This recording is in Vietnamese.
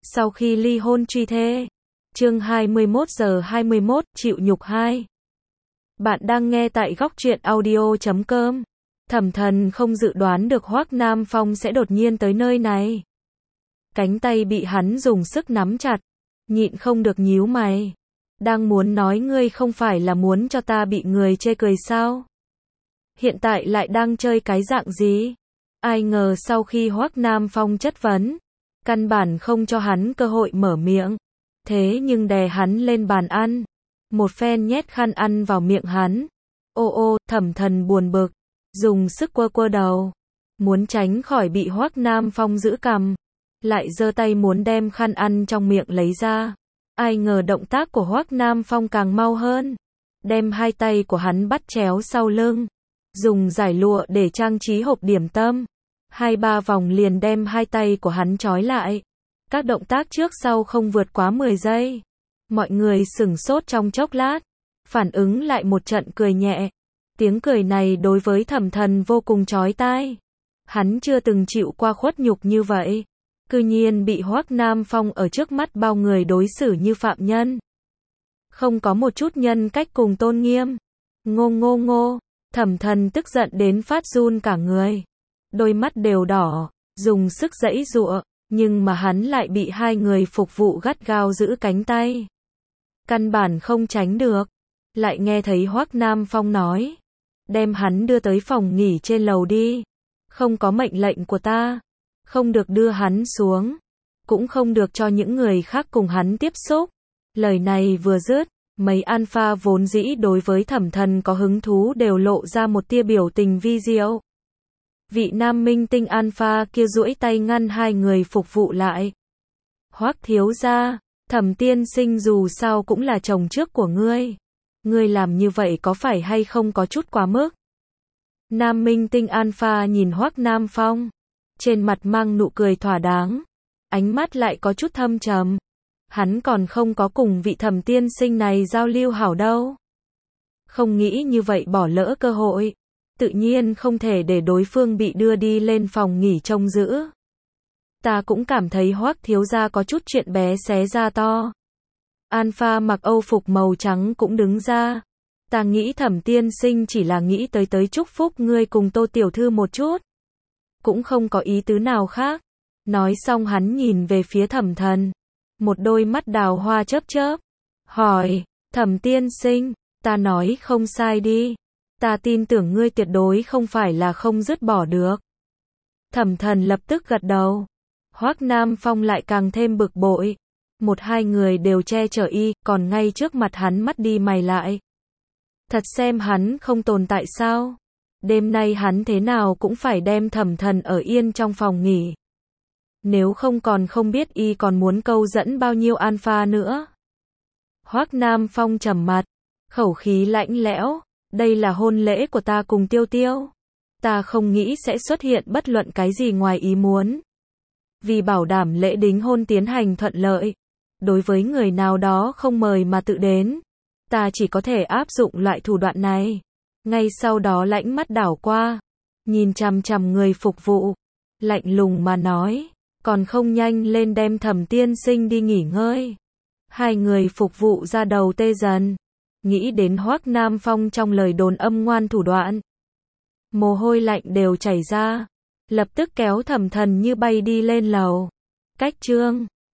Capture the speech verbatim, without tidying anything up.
Sau khi ly hôn truy thê. Chương hai mươi mốt giờ hai mươi mốt, chịu nhục hai. Bạn đang nghe tại góc truyện audio chấm com. Thẩm Thần không dự đoán được Hoắc Nam Phong sẽ đột nhiên tới nơi này. Cánh tay bị hắn dùng sức nắm chặt, nhịn không được nhíu mày. Đang muốn nói ngươi không phải là muốn cho ta bị người chê cười sao? Hiện tại lại đang chơi cái dạng gì? Ai ngờ sau khi Hoắc Nam Phong chất vấn, căn bản không cho hắn cơ hội mở miệng. Thế nhưng đè hắn lên bàn ăn, một phen nhét khăn ăn vào miệng hắn. Ô ô, Thẩm Thần buồn bực, dùng sức quơ quơ đầu, muốn tránh khỏi bị Hoắc Nam Phong giữ cằm, lại giơ tay muốn đem khăn ăn trong miệng lấy ra. Ai ngờ động tác của Hoắc Nam Phong càng mau hơn, đem hai tay của hắn bắt chéo sau lưng, dùng giải lụa để trang trí hộp điểm tâm, hai ba vòng liền đem hai tay của hắn trói lại. Các động tác trước sau không vượt quá mười giây. Mọi người sửng sốt trong chốc lát, phản ứng lại một trận cười nhẹ. Tiếng cười này đối với Thẩm Thần vô cùng chói tai. Hắn chưa từng chịu qua khuất nhục như vậy, cư nhiên bị Hoắc Nam Phong ở trước mắt bao người đối xử như phạm nhân, không có một chút nhân cách cùng tôn nghiêm. Ngô ngô ngô, Thẩm Thần tức giận đến phát run cả người, đôi mắt đều đỏ, dùng sức giãy giụa, nhưng mà hắn lại bị hai người phục vụ gắt gao giữ cánh tay, căn bản không tránh được. Lại nghe thấy Hoắc Nam Phong nói, đem hắn đưa tới phòng nghỉ trên lầu đi, không có mệnh lệnh của ta, không được đưa hắn xuống, cũng không được cho những người khác cùng hắn tiếp xúc. Lời này vừa dứt, mấy alpha vốn dĩ đối với Thẩm Thần có hứng thú đều lộ ra một tia biểu tình vi diệu. Vị nam minh tinh alpha kia duỗi tay ngăn hai người phục vụ lại. Hoắc thiếu gia, Thẩm tiên sinh dù sao cũng là chồng trước của ngươi, ngươi làm như vậy có phải hay không có chút quá mức? Nam minh tinh alpha nhìn Hoắc Nam Phong, trên mặt mang nụ cười thỏa đáng, ánh mắt lại có chút thâm trầm. Hắn còn không có cùng vị Thẩm tiên sinh này giao lưu hảo đâu. Không nghĩ như vậy bỏ lỡ cơ hội, tự nhiên không thể để đối phương bị đưa đi lên phòng nghỉ trông giữ. Ta cũng cảm thấy Hoắc thiếu gia có chút chuyện bé xé ra to. Alpha mặc Âu phục màu trắng cũng đứng ra. Ta nghĩ Thẩm tiên sinh chỉ là nghĩ tới tới chúc phúc ngươi cùng Tô tiểu thư một chút, cũng không có ý tứ nào khác. Nói xong hắn nhìn về phía Thẩm Thần, một đôi mắt đào hoa chớp chớp, hỏi, Thẩm tiên sinh, ta nói không sai đi, ta tin tưởng ngươi tuyệt đối không phải là không dứt bỏ được. Thẩm Thần lập tức gật đầu. Hoắc Nam Phong lại càng thêm bực bội, một hai người đều che chở y, còn ngay trước mặt hắn mắt đi mày lại. Thật xem hắn không tồn tại sao? Đêm nay hắn thế nào cũng phải đem Thẩm Thần ở yên trong phòng nghỉ. Nếu không còn không biết y còn muốn câu dẫn bao nhiêu alpha nữa. Hoắc Nam Phong trầm mặt, khẩu khí lạnh lẽo, đây là hôn lễ của ta cùng Tiêu Tiêu. Ta không nghĩ sẽ xuất hiện bất luận cái gì ngoài ý muốn. Vì bảo đảm lễ đính hôn tiến hành thuận lợi, đối với người nào đó không mời mà tự đến, ta chỉ có thể áp dụng loại thủ đoạn này. Ngay sau đó lãnh mắt đảo qua, nhìn chằm chằm người phục vụ, lạnh lùng mà nói, còn không nhanh lên đem Thẩm tiên sinh đi nghỉ ngơi. Hai người phục vụ ra đầu tê dần, nghĩ đến Hoắc Nam Phong trong lời đồn âm ngoan thủ đoạn, mồ hôi lạnh đều chảy ra, lập tức kéo Thẩm Thần như bay đi lên lầu. Cách chương